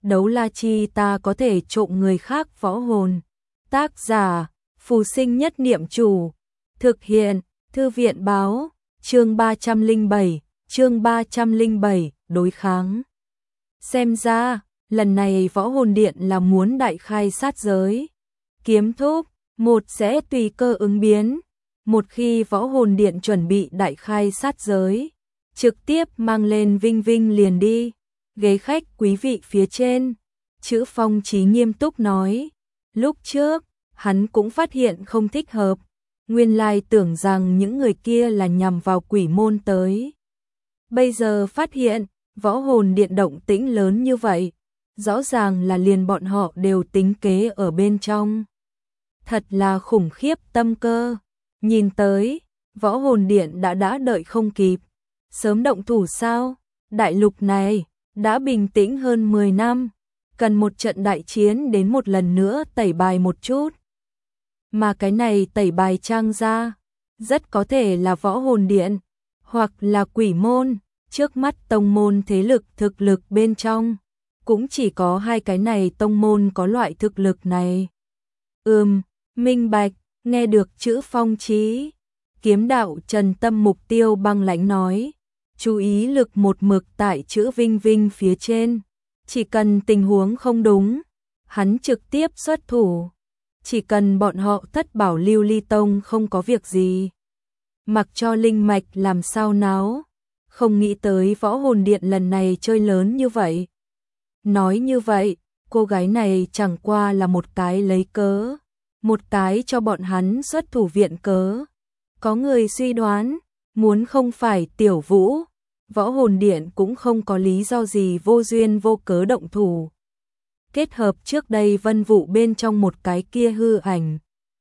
đấu la chi ta có thể trộm người khác võ hồn. Tác giả, Phù Sinh Nhất Niệm Chủ. Thực hiện, Thư viện báo, chương 307, đối kháng. Xem ra, lần này võ hồn điện là muốn đại khai sát giới. Kiếm thúc, một sẽ tùy cơ ứng biến. Một khi võ hồn điện chuẩn bị đại khai sát giới, trực tiếp mang lên Vinh Vinh liền đi. Ghế khách quý vị phía trên, Chữ Phong Chí nghiêm túc nói. Lúc trước, hắn cũng phát hiện không thích hợp. Nguyên lai tưởng rằng những người kia là nhằm vào quỷ môn tới. Bây giờ phát hiện, võ hồn điện động tĩnh lớn như vậy. Rõ ràng là liền bọn họ đều tính kế ở bên trong. Thật là khủng khiếp tâm cơ. Nhìn tới, võ hồn điện đã đợi không kịp. Sớm động thủ sao? Đại lục này đã bình tĩnh hơn 10 năm. Cần một trận đại chiến đến một lần nữa tẩy bài một chút. Mà cái này tẩy bài trang ra, rất có thể là võ hồn điện, hoặc là quỷ môn. Trước mắt tông môn thế lực thực lực bên trong, cũng chỉ có hai cái này tông môn có loại thực lực này. Minh bạch, nghe được Chữ Phong Chí. Kiếm đạo Trần Tâm mục tiêu băng lãnh nói, chú ý lực một mực tại chữ Vinh Vinh phía trên. Chỉ cần tình huống không đúng, hắn trực tiếp xuất thủ. Chỉ cần bọn họ Thất Bảo Lưu Ly Tông không có việc gì, mặc cho linh mạch làm sao náo. Không nghĩ tới võ hồn điện lần này chơi lớn như vậy. Nói như vậy, cô gái này chẳng qua là một cái lấy cớ, một cái cho bọn hắn xuất thủ viện cớ. Có người suy đoán, muốn không phải Tiểu Vũ, võ hồn điện cũng không có lý do gì vô duyên vô cớ động thủ. Kết hợp trước đây Vân Vũ bên trong một cái kia hư ảnh,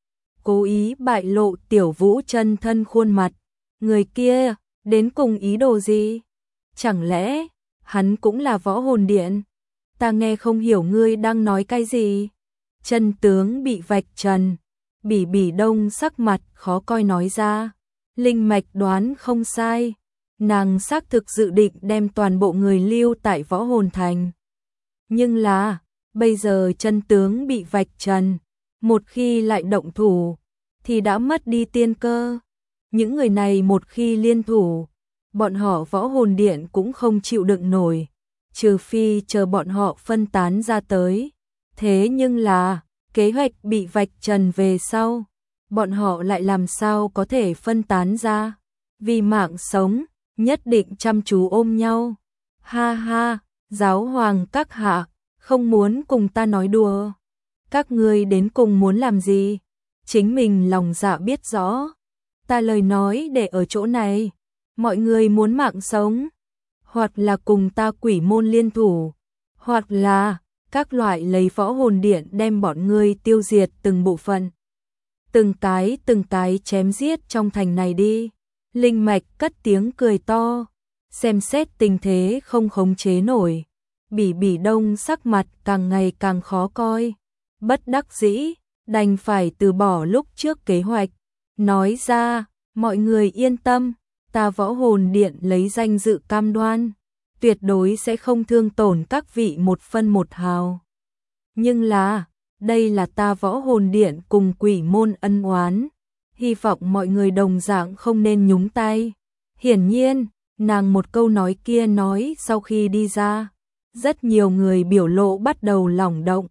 cố ý bại lộ Tiểu Vũ chân thân khuôn mặt. Người kia đến cùng ý đồ gì? Chẳng lẽ hắn cũng là võ hồn điện? Ta nghe không hiểu ngươi đang nói cái gì. Chân tướng bị vạch trần. Bỉ Bỉ Đông sắc mặt khó coi nói ra. Linh mạch đoán không sai. Nàng xác thực dự định đem toàn bộ người lưu tại võ hồn thành. Nhưng là, bây giờ chân tướng bị vạch trần. Một khi lại động thủ, thì đã mất đi tiên cơ. Những người này một khi liên thủ, bọn họ võ hồn điện cũng không chịu đựng nổi. Trừ phi chờ bọn họ phân tán ra tới. Thế nhưng là, kế hoạch bị vạch trần về sau, bọn họ lại làm sao có thể phân tán ra. Vì mạng sống, nhất định chăm chú ôm nhau. Ha ha, giáo hoàng các hạ, không muốn cùng ta nói đùa. Các ngươi đến cùng muốn làm gì? Chính mình lòng dạ biết rõ. Ta lời nói để ở chỗ này. Mọi người muốn mạng sống, hoặc là cùng ta quỷ môn liên thủ, hoặc là các loại lấy võ hồn điện đem bọn ngươi tiêu diệt từng bộ phận. Từng cái chém giết trong thành này đi. Linh mạch cất tiếng cười to, xem xét tình thế không khống chế nổi. Bỉ Bỉ Đông sắc mặt càng ngày càng khó coi. Bất đắc dĩ, đành phải từ bỏ lúc trước kế hoạch. Nói ra, mọi người yên tâm, ta võ hồn điện lấy danh dự cam đoan, tuyệt đối sẽ không thương tổn các vị một phân một hào. Nhưng là, đây là ta võ hồn điện cùng quỷ môn ân oán, hy vọng mọi người đồng dạng không nên nhúng tay. Hiển nhiên, nàng một câu nói kia nói sau khi đi ra, rất nhiều người biểu lộ bắt đầu lỏng động,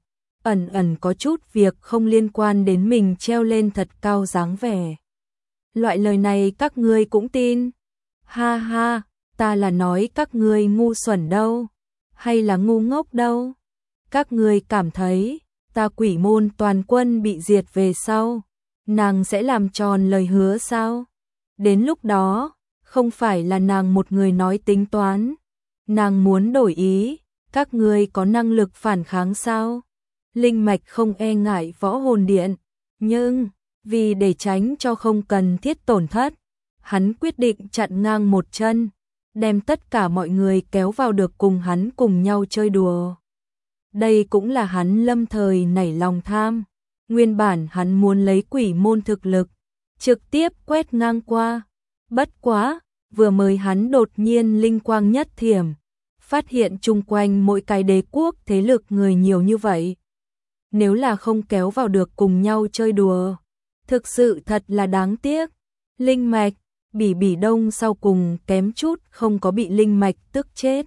ẩn có chút việc không liên quan đến mình treo lên thật cao dáng vẻ. Loại lời này các ngươi cũng tin? Ha ha, ta là nói các ngươi ngu xuẩn đâu, hay là ngu ngốc đâu? Các ngươi cảm thấy, ta quỷ môn toàn quân bị diệt về sau, nàng sẽ làm tròn lời hứa sao? Đến lúc đó, không phải là nàng một người nói tính toán. Nàng muốn đổi ý, các ngươi có năng lực phản kháng sao? Linh mạch không e ngại võ hồn điện, nhưng vì để tránh cho không cần thiết tổn thất, hắn quyết định chặn ngang một chân, đem tất cả mọi người kéo vào được cùng hắn cùng nhau chơi đùa. Đây cũng là hắn lâm thời nảy lòng tham. Nguyên bản hắn muốn lấy quỷ môn thực lực, trực tiếp quét ngang qua. Bất quá, vừa mới hắn đột nhiên linh quang nhất thiểm, phát hiện chung quanh mỗi cái đế quốc thế lực người nhiều như vậy. Nếu là không kéo vào được cùng nhau chơi đùa, thực sự thật là đáng tiếc. Linh mạch, Bỉ Bỉ Đông sau cùng kém chút không có bị linh mạch tức chết.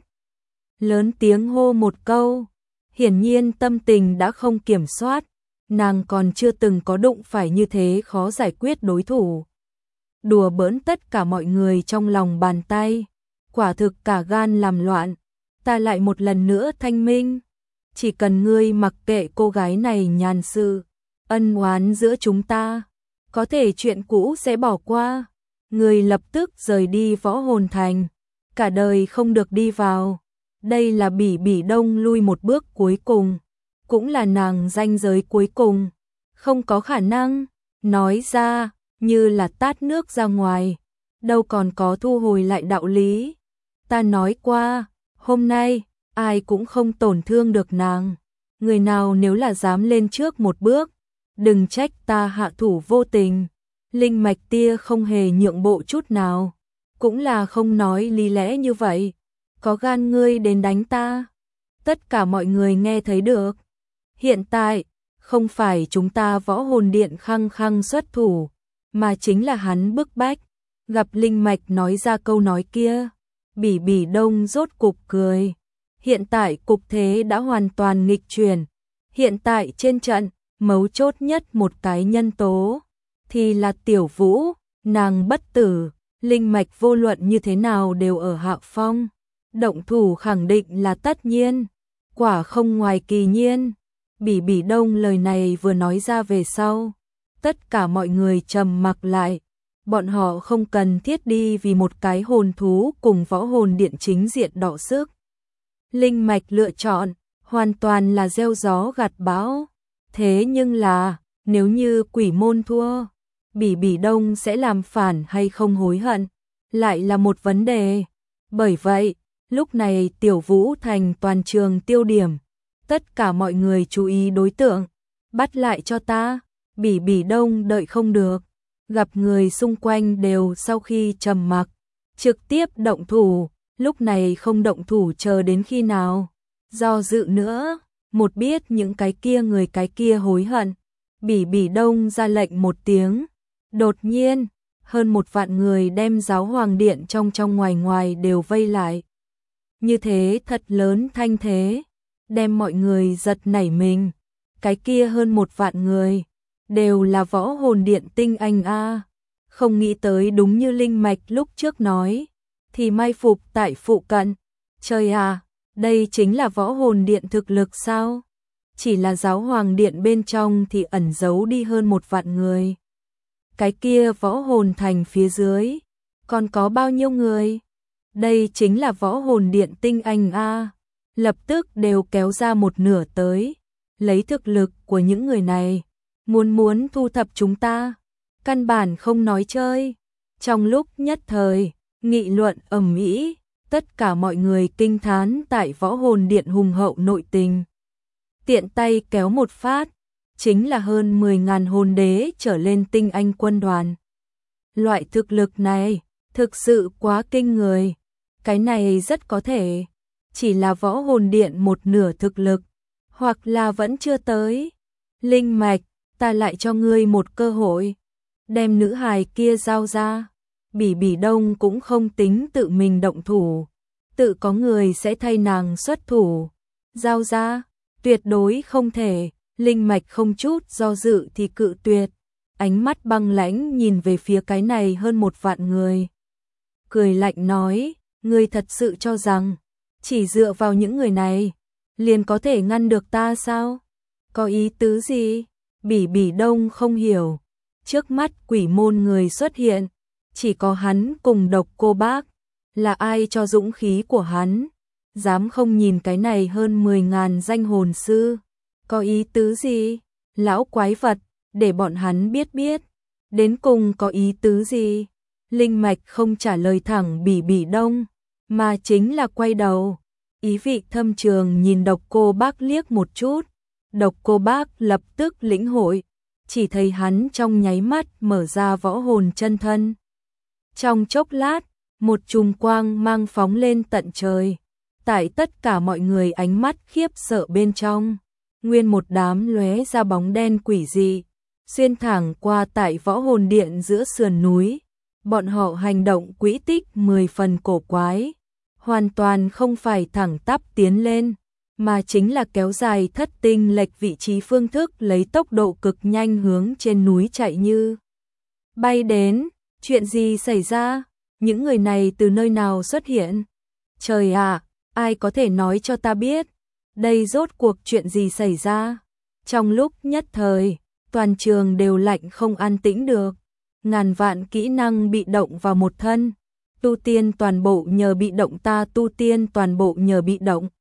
Lớn tiếng hô một câu, hiển nhiên tâm tình đã không kiểm soát, nàng còn chưa từng có đụng phải như thế khó giải quyết đối thủ. Đùa bỡn tất cả mọi người trong lòng bàn tay, quả thực cả gan làm loạn, ta lại một lần nữa thanh minh. Chỉ cần ngươi mặc kệ cô gái này nhàn sự, ân oán giữa chúng ta, có thể chuyện cũ sẽ bỏ qua. Ngươi lập tức rời đi Võ Hồn Thành, cả đời không được đi vào. Đây là Bỉ Bỉ Đông lui một bước cuối cùng, cũng là nàng ranh giới cuối cùng, không có khả năng, nói ra, như là tát nước ra ngoài, đâu còn có thu hồi lại đạo lý. Ta nói qua, hôm nay, ai cũng không tổn thương được nàng, người nào nếu là dám lên trước một bước, đừng trách ta hạ thủ vô tình. Linh mạch tia không hề nhượng bộ chút nào, cũng là không nói lý lẽ như vậy. Có gan ngươi đến đánh ta. Tất cả mọi người nghe thấy được. Hiện tại, không phải chúng ta Võ Hồn Điện khăng khăng xuất thủ, mà chính là hắn bức bách. Gặp linh mạch nói ra câu nói kia, Bỉ Bỉ Đông rốt cục cười. Hiện tại cục thế đã hoàn toàn nghịch chuyển. Hiện tại trên trận, mấu chốt nhất một cái nhân tố thì là Tiểu Vũ, nàng bất tử, linh mạch vô luận như thế nào đều ở hạ phong. Động thủ khẳng định là tất nhiên, quả không ngoài kỳ nhiên. Bỉ Bỉ Đông lời này vừa nói ra về sau, tất cả mọi người trầm mặc lại. Bọn họ không cần thiết đi vì một cái hồn thú cùng Võ Hồn Điện chính diện đọ sức. Linh mạch lựa chọn, hoàn toàn là gieo gió gặt bão. Thế nhưng là, nếu như quỷ môn thua, Bỉ Bỉ Đông sẽ làm phản hay không hối hận, lại là một vấn đề. Bởi vậy, lúc này Tiểu Vũ thành toàn trường tiêu điểm. Tất cả mọi người chú ý đối tượng. Bắt lại cho ta. Bỉ Bỉ Đông đợi không được. Gặp người xung quanh đều sau khi trầm mặc, trực tiếp động thủ. Lúc này không động thủ chờ đến khi nào. Do dự nữa, một biết những cái kia người cái kia hối hận. Bỉ Bỉ Đông ra lệnh một tiếng. Đột nhiên, hơn 1 vạn người đem Giáo Hoàng Điện trong ngoài ngoài đều vây lại. Như thế thật lớn thanh thế, đem mọi người giật nảy mình. Cái kia hơn 1 vạn người, đều là Võ Hồn Điện tinh anh a. Không nghĩ tới đúng như linh mạch lúc trước nói, thì mai phục tại phụ cận. Trời à, đây chính là Võ Hồn Điện thực lực sao? Chỉ là Giáo Hoàng Điện bên trong thì ẩn giấu đi hơn 1 vạn người. Cái kia Võ Hồn Thành phía dưới, còn có bao nhiêu người? Đây chính là Võ Hồn Điện tinh anh a. Lập tức đều kéo ra một nửa tới. Lấy thực lực của những người này, muốn thu thập chúng ta, căn bản không nói chơi. Trong lúc nhất thời, nghị luận ầm ĩ, tất cả mọi người kinh thán tại Võ Hồn Điện hùng hậu nội tình. Tiện tay kéo một phát, chính là hơn 10.000 hồn đế trở lên tinh anh quân đoàn. Loại thực lực này, thực sự quá kinh người. Cái này rất có thể, chỉ là Võ Hồn Điện một nửa thực lực, hoặc là vẫn chưa tới. Linh mạch, ta lại cho ngươi một cơ hội. Đem nữ hài kia giao ra. Bỉ Bỉ Đông cũng không tính tự mình động thủ. Tự có người sẽ thay nàng xuất thủ. Giao ra, tuyệt đối không thể. Linh mạch không chút do dự thì cự tuyệt. Ánh mắt băng lãnh nhìn về phía cái này hơn 1 vạn người. Cười lạnh nói, ngươi thật sự cho rằng, chỉ dựa vào những người này, liền có thể ngăn được ta sao? Có ý tứ gì? Bỉ Bỉ Đông không hiểu. Trước mắt quỷ môn người xuất hiện, chỉ có hắn cùng Độc Cô Bác. Là ai cho dũng khí của hắn? Dám không nhìn cái này hơn 10.000 danh hồn sư? Có ý tứ gì? Lão quái vật, để bọn hắn biết. Đến cùng có ý tứ gì? Linh mạch không trả lời thẳng Bỉ Bỉ Đông, mà chính là quay đầu. Ý vị thâm trường nhìn Độc Cô Bác liếc một chút. Độc Cô Bác lập tức lĩnh hội, chỉ thấy hắn trong nháy mắt mở ra võ hồn chân thân. Trong chốc lát, một chùm quang mang phóng lên tận trời, tại tất cả mọi người ánh mắt khiếp sợ bên trong, nguyên một đám lóe ra bóng đen quỷ dị, xuyên thẳng qua tại võ hồn điện giữa sườn núi. Bọn họ hành động quỹ tích 10 phần cổ quái, hoàn toàn không phải thẳng tắp tiến lên, mà chính là kéo dài thất tinh lệch vị trí phương thức lấy tốc độ cực nhanh hướng trên núi chạy như bay đến. Chuyện gì xảy ra? Những người này từ nơi nào xuất hiện? Trời ạ, ai có thể nói cho ta biết, đây rốt cuộc chuyện gì xảy ra? Trong lúc nhất thời, toàn trường đều lạnh không an tĩnh được, ngàn vạn kỹ năng bị động vào một thân, tu tiên toàn bộ nhờ bị động, ta tu tiên toàn bộ nhờ bị động.